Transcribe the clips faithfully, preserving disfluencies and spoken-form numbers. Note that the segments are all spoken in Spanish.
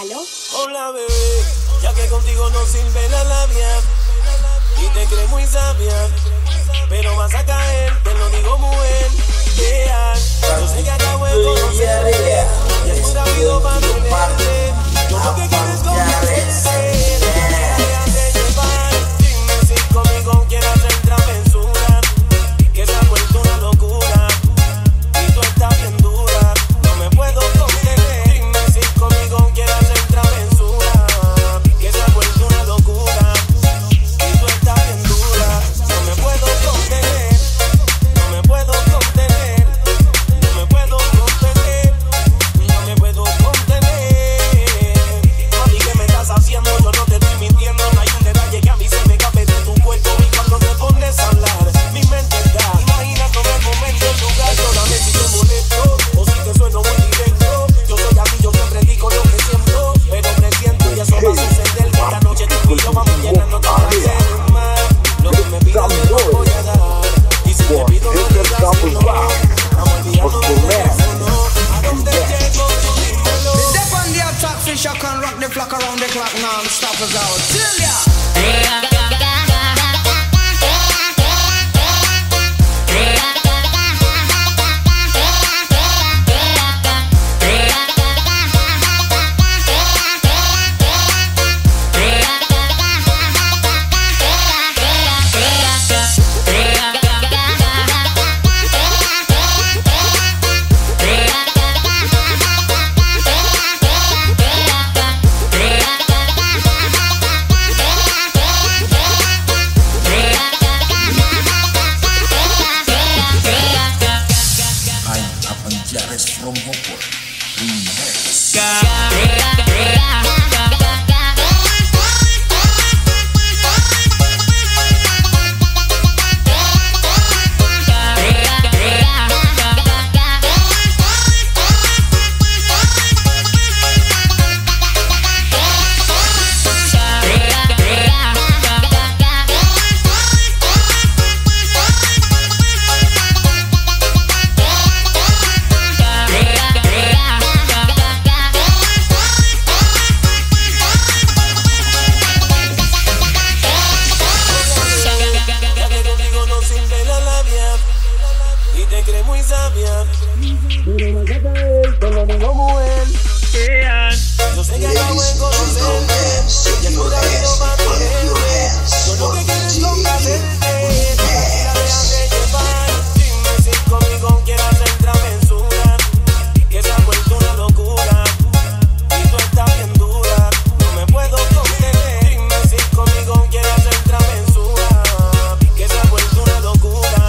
¿Aló? Hola bebé, ya que contigo no sirve la labia y te crees muy sabia, pero vas a caer, te lo digo mujer. Yeah. Yo sé que acabo de conocerte y es muy rápido para tenerte. Yo lo que quiero es convencerte, déjate llevar. Dime si conmigo quieres hacer travesura, que se ha vuelto una locura y tú estás bien dura. No me puedo contener. Dime si conmigo quieres hacer travesura, que se ha vuelto una locura y tú estás bien dura. No me puedo contener, no me puedo contener, no me puedo contener, no me puedo contener. Mami, ¿qué me estás haciendo? Yo no te estoy mintiendo. No hay un detalle que a mí se me escape de tu cuerpo y cuando te pones a hablar, mi mente está imaginándome el momento, el lugar. Perdóname si te molesto o si te sueno muy directo. Yo soy así, yo siempre digo lo que siento, pero presiento y eso va a suceder. Que esta noche tú y yo vamos llenando tu placer más. Lo que me pidas te lo voy a dar, y si te pido no digas que no. Vamos olvidando de teléfono. ¿A dónde llego? Tú dímelo. The deaf on the attack, fish I can rock the flock around the clock non-stop us out. Till ya. From Hopper, remix. Y te crees muy sabia, pero vas a caer, te lo digo mujer. Yeah. Yo sé que acabo de conocerte y es muy rápido para tenerte. Yo lo que quiero es complacerte, déjate llevar. Dime si conmigo quieres hacer travesura, que se ha vuelto una locura y tú estás bien dura. No me puedo contener. Dime si conmigo quieres hacer travesura, que se ha vuelto una locura.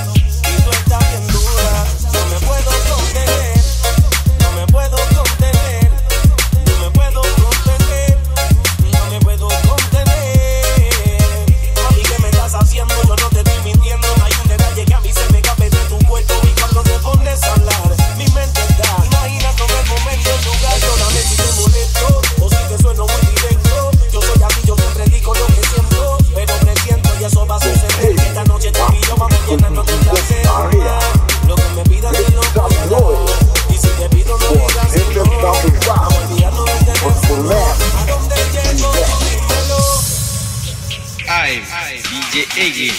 No me puedo contener, no me puedo contener, no me puedo contener, no me puedo contener. Mami, ¿qué me estás haciendo? Yo no te estoy mintiendo. No hay un detalle que a mí se me escape de tu cuerpo y cuando te pones a hablar, mi mente está imaginándome el momento, el lugar. Perdóname si te molesto o si te sueno muy directo. Yo soy así, yo siempre digo lo que siento, pero presiento y eso va a suceder. Que esta noche tú y yo vamos llenando de placer. Lo que me pidas te lo voy a dar, y si te pido no digas que no. Vamos olvidando del teléfono. ¿A dónde llego? Tú dímelo. Ay, D J Iggy.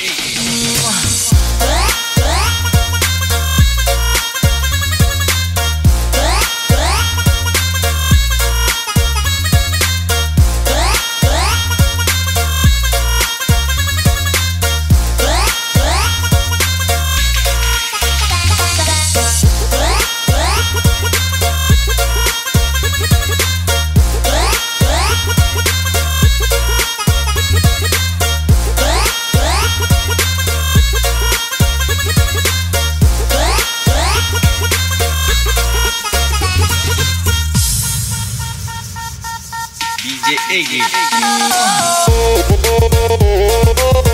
D J Iggy.